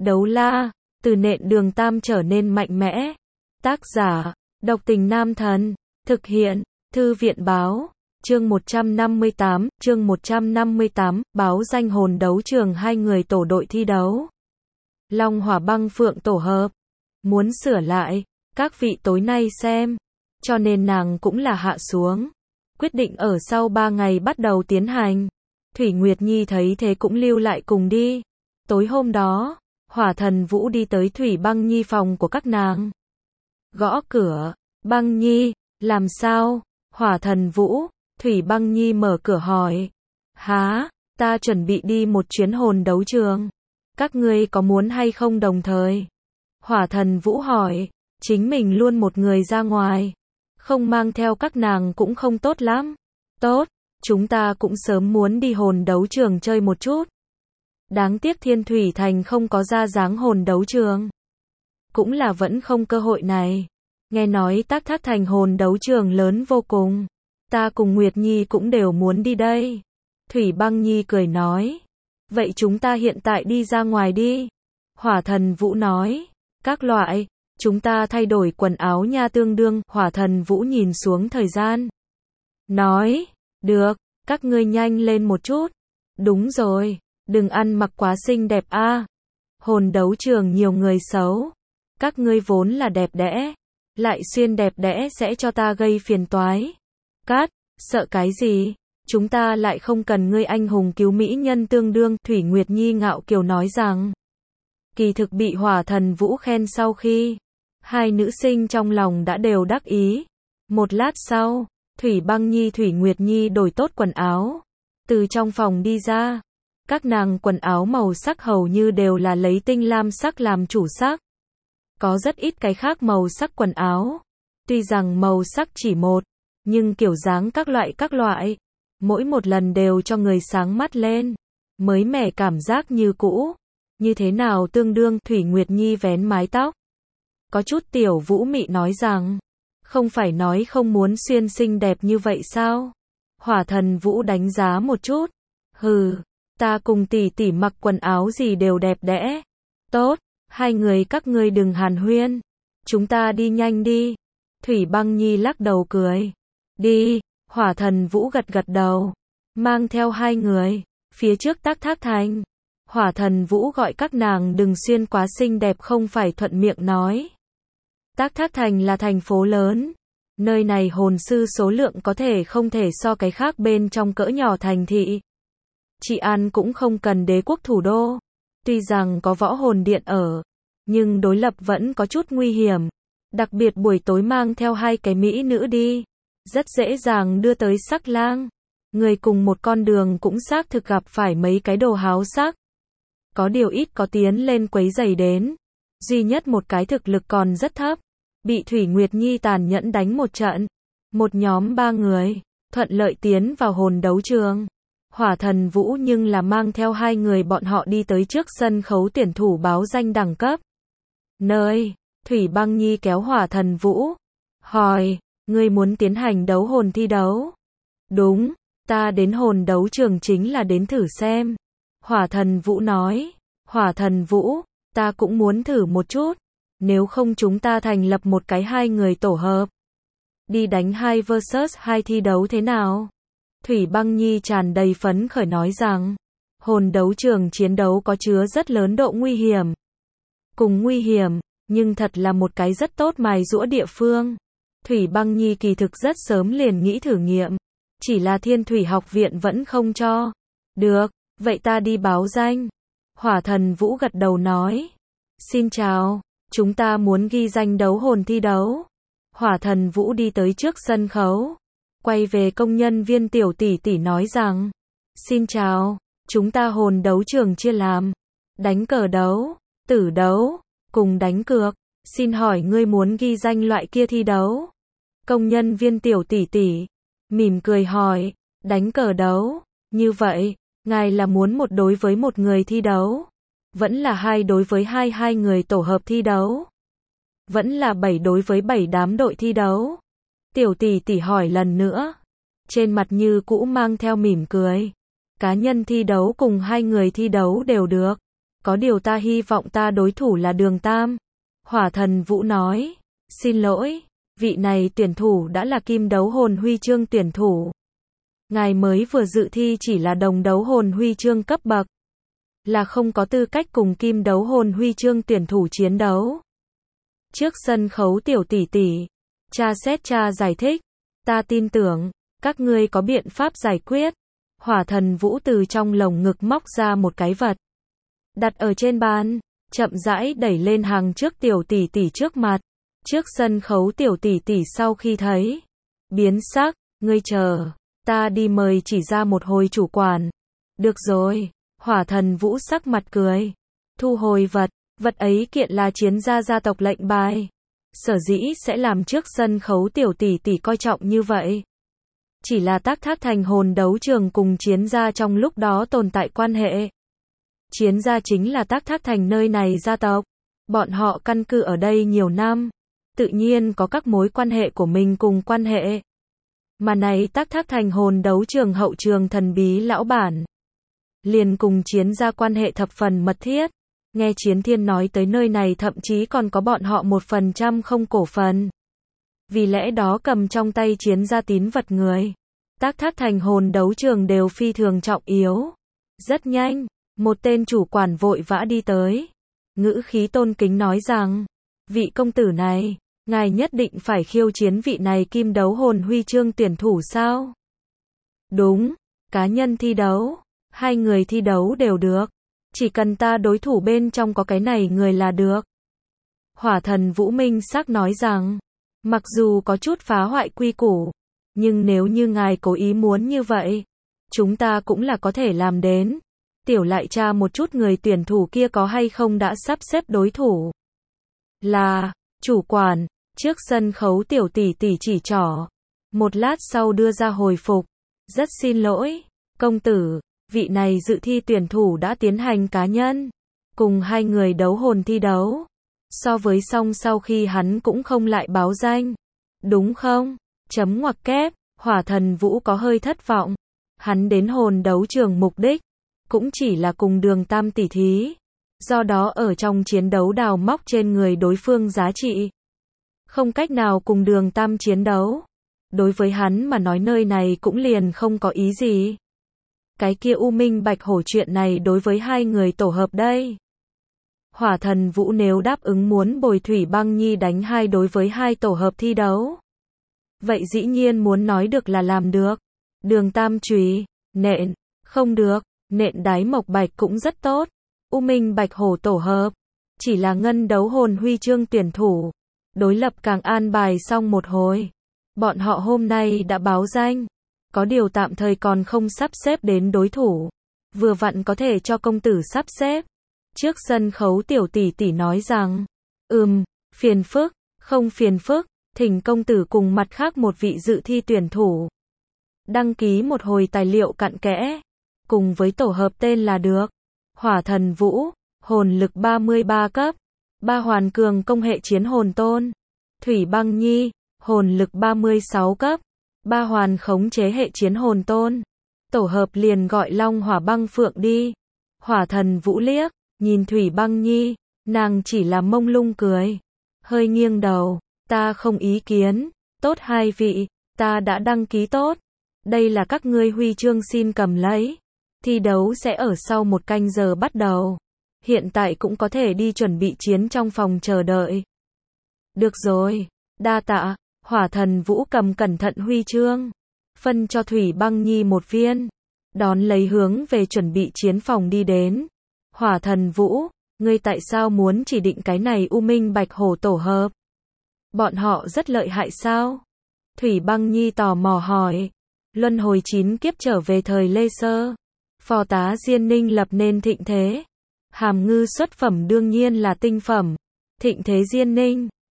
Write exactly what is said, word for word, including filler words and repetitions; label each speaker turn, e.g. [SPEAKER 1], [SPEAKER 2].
[SPEAKER 1] Đấu la, từ nện đường tam trở nên mạnh mẽ. Tác giả, độc tình nam thần. Thực hiện, thư viện báo. Chương một trăm năm mươi tám, chương một trăm năm mươi tám, báo danh hồn đấu trường hai người tổ đội thi đấu. Long hỏa băng phượng tổ hợp. Muốn sửa lại, các vị tối nay xem. Cho nên nàng cũng là hạ xuống. Quyết định ở sau ba ngày bắt đầu tiến hành. Thủy Nguyệt Nhi thấy thế cũng lưu lại cùng đi. Tối hôm đó, Hỏa Thần Vũ đi tới Thủy Băng Nhi phòng của các nàng. Gõ cửa, Băng Nhi, làm sao? Hỏa Thần Vũ, Thủy Băng Nhi mở cửa hỏi. Há, ta chuẩn bị đi một chuyến hồn đấu trường. Các ngươi có muốn hay không đồng thời? Hỏa Thần Vũ hỏi, chính mình luôn một người ra ngoài. Không mang theo các nàng cũng không tốt lắm. Tốt, chúng ta cũng sớm muốn đi hồn đấu trường chơi một chút. Đáng tiếc Thiên Thủy Thành không có ra dáng hồn đấu trường. Cũng là vẫn không cơ hội này. Nghe nói Tác Thác Thành hồn đấu trường lớn vô cùng. Ta cùng Nguyệt Nhi cũng đều muốn đi đây. Thủy Băng Nhi cười nói. Vậy chúng ta hiện tại đi ra ngoài đi. Hỏa Thần Vũ nói. Các loại, chúng ta thay đổi quần áo nha tương đương. Hỏa Thần Vũ nhìn xuống thời gian. Nói, được, các ngươi nhanh lên một chút. Đúng rồi, đừng ăn mặc quá xinh đẹp a. À. Hồn đấu trường nhiều người xấu. Các ngươi vốn là đẹp đẽ. Lại xuyên đẹp đẽ sẽ cho ta gây phiền toái. Cát, sợ cái gì? Chúng ta lại không cần ngươi anh hùng cứu mỹ nhân tương đương. Thủy Nguyệt Nhi ngạo kiều nói rằng. Kỳ thực bị Hỏa Thần Vũ khen sau khi. Hai nữ sinh trong lòng đã đều đắc ý. Một lát sau, Thủy Băng Nhi Thủy Nguyệt Nhi đổi tốt quần áo. Từ trong phòng đi ra. Các nàng quần áo màu sắc hầu như đều là lấy tinh lam sắc làm chủ sắc. Có rất ít cái khác màu sắc quần áo. Tuy rằng màu sắc chỉ một, nhưng kiểu dáng các loại các loại. Mỗi một lần đều cho người sáng mắt lên. Mới mẻ cảm giác như cũ. Như thế nào tương đương? Thủy Nguyệt Nhi vén mái tóc. Có chút tiểu vũ mị nói rằng. Không phải nói không muốn xuyên xinh đẹp như vậy sao? Hỏa Thần Vũ đánh giá một chút. Hừ, ta cùng tỷ tỷ mặc quần áo gì đều đẹp đẽ. Tốt, hai người các ngươi đừng hàn huyên. Chúng ta đi nhanh đi. Thủy Băng Nhi lắc đầu cười. Đi, Hỏa Thần Vũ gật gật đầu. Mang theo hai người, phía trước Tác Thác Thành. Hỏa Thần Vũ gọi các nàng đừng xuyên quá xinh đẹp không phải thuận miệng nói. Tác Thác Thành là thành phố lớn. Nơi này hồn sư số lượng có thể không thể so cái khác bên trong cỡ nhỏ thành thị. Trị an cũng không cần đế quốc thủ đô. Tuy rằng có võ hồn điện ở, nhưng đối lập vẫn có chút nguy hiểm. Đặc biệt buổi tối mang theo hai cái mỹ nữ đi. Rất dễ dàng đưa tới sắc lang. Người cùng một con đường cũng xác thực gặp phải mấy cái đồ háo sắc. Có điều ít có tiến lên quấy rầy đến. Duy nhất một cái thực lực còn rất thấp. Bị Thủy Nguyệt Nhi tàn nhẫn đánh một trận. Một nhóm ba người, thuận lợi tiến vào hồn đấu trường. Hỏa Thần Vũ nhưng là mang theo hai người bọn họ đi tới trước sân khấu tuyển thủ báo danh đẳng cấp. Nơi, Thủy Băng Nhi kéo Hỏa Thần Vũ. Hỏi, ngươi muốn tiến hành đấu hồn thi đấu? Đúng, ta đến hồn đấu trường chính là đến thử xem. Hỏa Thần Vũ nói. Hỏa Thần Vũ, ta cũng muốn thử một chút. Nếu không chúng ta thành lập một cái hai người tổ hợp. Đi đánh hai versus hai thi đấu thế nào? Thủy Băng Nhi tràn đầy phấn khởi nói rằng. Hồn đấu trường chiến đấu có chứa rất lớn độ nguy hiểm. Cùng nguy hiểm, nhưng thật là một cái rất tốt mài giũa địa phương. Thủy Băng Nhi kỳ thực rất sớm liền nghĩ thử nghiệm. Chỉ là Thiên Thủy học viện vẫn không cho. Được, vậy ta đi báo danh. Hỏa Thần Vũ gật đầu nói. Xin chào, chúng ta muốn ghi danh đấu hồn thi đấu. Hỏa Thần Vũ đi tới trước sân khấu. Quay về công nhân viên tiểu tỷ tỷ nói rằng. Xin chào, chúng ta hồn đấu trường chia làm. Đánh cờ đấu, tử đấu, cùng đánh cược. Xin hỏi ngươi muốn ghi danh loại kia thi đấu? Công nhân viên tiểu tỷ tỷ mỉm cười hỏi. Đánh cờ đấu, như vậy, ngài là muốn một đối với một người thi đấu? Vẫn là hai đối với hai hai người tổ hợp thi đấu? Vẫn là bảy đối với bảy đám đội thi đấu? Tiểu tỷ tỷ hỏi lần nữa. Trên mặt như cũ mang theo mỉm cười. Cá nhân thi đấu cùng hai người thi đấu đều được. Có điều ta hy vọng ta đối thủ là Đường Tam. Hỏa Thần Vũ nói. Xin lỗi, vị này tuyển thủ đã là kim đấu hồn huy chương tuyển thủ. Ngài mới vừa dự thi chỉ là đồng đấu hồn huy chương cấp bậc. Là không có tư cách cùng kim đấu hồn huy chương tuyển thủ chiến đấu. Trước sân khấu tiểu tỷ tỷ, cha xét cha giải thích. Ta tin tưởng, các ngươi có biện pháp giải quyết. Hỏa Thần Vũ từ trong lồng ngực móc ra một cái vật. Đặt ở trên bàn, chậm rãi đẩy lên hàng trước tiểu tỷ tỷ trước mặt. Trước sân khấu tiểu tỷ tỷ sau khi thấy. Biến sắc, ngươi chờ, ta đi mời chỉ ra một hồi chủ quản. Được rồi, Hỏa Thần Vũ sắc mặt cười. Thu hồi vật, vật ấy kiện là chiến gia gia tộc lệnh bài. Sở dĩ sẽ làm trước sân khấu tiểu tỷ tỷ coi trọng như vậy. Chỉ là Tác Thác Thành hồn đấu trường cùng chiến gia trong lúc đó tồn tại quan hệ. Chiến gia chính là Tác Thác Thành nơi này gia tộc. Bọn họ căn cư ở đây nhiều năm. Tự nhiên có các mối quan hệ của mình cùng quan hệ. Mà này Tác Thác Thành hồn đấu trường hậu trường thần bí lão bản. Liền cùng chiến gia quan hệ thập phần mật thiết. Nghe Chiến Thiên nói tới nơi này thậm chí còn có bọn họ một phần trăm không cổ phần. Vì lẽ đó cầm trong tay chiến gia tín vật người. Tác Thác Thành hồn đấu trường đều phi thường trọng yếu. Rất nhanh, một tên chủ quản vội vã đi tới. Ngữ khí tôn kính nói rằng, vị công tử này, ngài nhất định phải khiêu chiến vị này kim đấu hồn huy chương tuyển thủ sao? Đúng, cá nhân thi đấu, hai người thi đấu đều được. Chỉ cần ta đối thủ bên trong có cái này người là được. Hỏa Thần Vũ minh xác nói rằng, mặc dù có chút phá hoại quy củ, nhưng nếu như ngài cố ý muốn như vậy, chúng ta cũng là có thể làm đến. Tiểu lại tra một chút người tuyển thủ kia có hay không đã sắp xếp đối thủ. Là, chủ quản, trước sân khấu tiểu tỷ tỷ chỉ trỏ. Một lát sau đưa ra hồi phục. Rất xin lỗi, công tử, vị này dự thi tuyển thủ đã tiến hành cá nhân. Cùng hai người đấu hồn thi đấu. So với xong sau khi hắn cũng không lại báo danh. Đúng không? Chấm ngoặc kép, Hỏa Thần Vũ có hơi thất vọng. Hắn đến hồn đấu trường mục đích. Cũng chỉ là cùng Đường Tam tỉ thí. Do đó ở trong chiến đấu đào móc trên người đối phương giá trị. Không cách nào cùng Đường Tam chiến đấu. Đối với hắn mà nói nơi này cũng liền không có ý gì. Cái kia U Minh Bạch Hổ chuyện này đối với hai người tổ hợp đây. Hỏa Thần Vũ nếu đáp ứng muốn bồi Thủy Băng Nhi đánh hai đối với hai tổ hợp thi đấu. Vậy dĩ nhiên muốn nói được là làm được. Đường Tam chùy, nện, không được, nện đái mộc bạch cũng rất tốt. U Minh Bạch Hổ tổ hợp, chỉ là ngân đấu hồn huy chương tuyển thủ. Đối lập càng an bài xong một hồi. Bọn họ hôm nay đã báo danh. Có điều tạm thời còn không sắp xếp đến đối thủ. Vừa vặn có thể cho công tử sắp xếp. Trước sân khấu tiểu tỷ tỷ nói rằng, ừm, phiền phức, không phiền phức, thỉnh công tử cùng mặt khác một vị dự thi tuyển thủ. Đăng ký một hồi tài liệu cặn kẽ, cùng với tổ hợp tên là được. Hỏa Thần Vũ, hồn lực ba mươi ba cấp, ba hoàn cường công hệ chiến hồn tôn. Thủy Băng Nhi, hồn lực ba mươi sáu cấp, ba hoàn khống chế hệ chiến hồn tôn. Tổ hợp liền gọi Long Hỏa Băng Phượng đi. Hỏa Thần Vũ liếc, nhìn Thủy Băng Nhi, nàng chỉ là mông lung cười. Hơi nghiêng đầu, ta không ý kiến, tốt hai vị, ta đã đăng ký tốt. Đây là các ngươi huy chương xin cầm lấy. Thi đấu sẽ ở sau một canh giờ bắt đầu. Hiện tại cũng có thể đi chuẩn bị chiến trong phòng chờ đợi. Được rồi, đa tạ. Hỏa Thần Vũ cầm cẩn thận huy chương, phân cho Thủy Băng Nhi một viên, đón lấy hướng về chuẩn bị chiến phòng đi đến. Hỏa Thần Vũ, ngươi tại sao muốn chỉ định cái này U Minh Bạch Hổ tổ hợp? Bọn họ rất lợi hại sao? Thủy Băng Nhi tò mò hỏi. Luân hồi chín kiếp trở về thời Lê Sơ, phò tá Diên Ninh lập nên thịnh thế. Hàm ngư xuất phẩm đương nhiên là tinh phẩm. Thịnh thế Diên Ninh,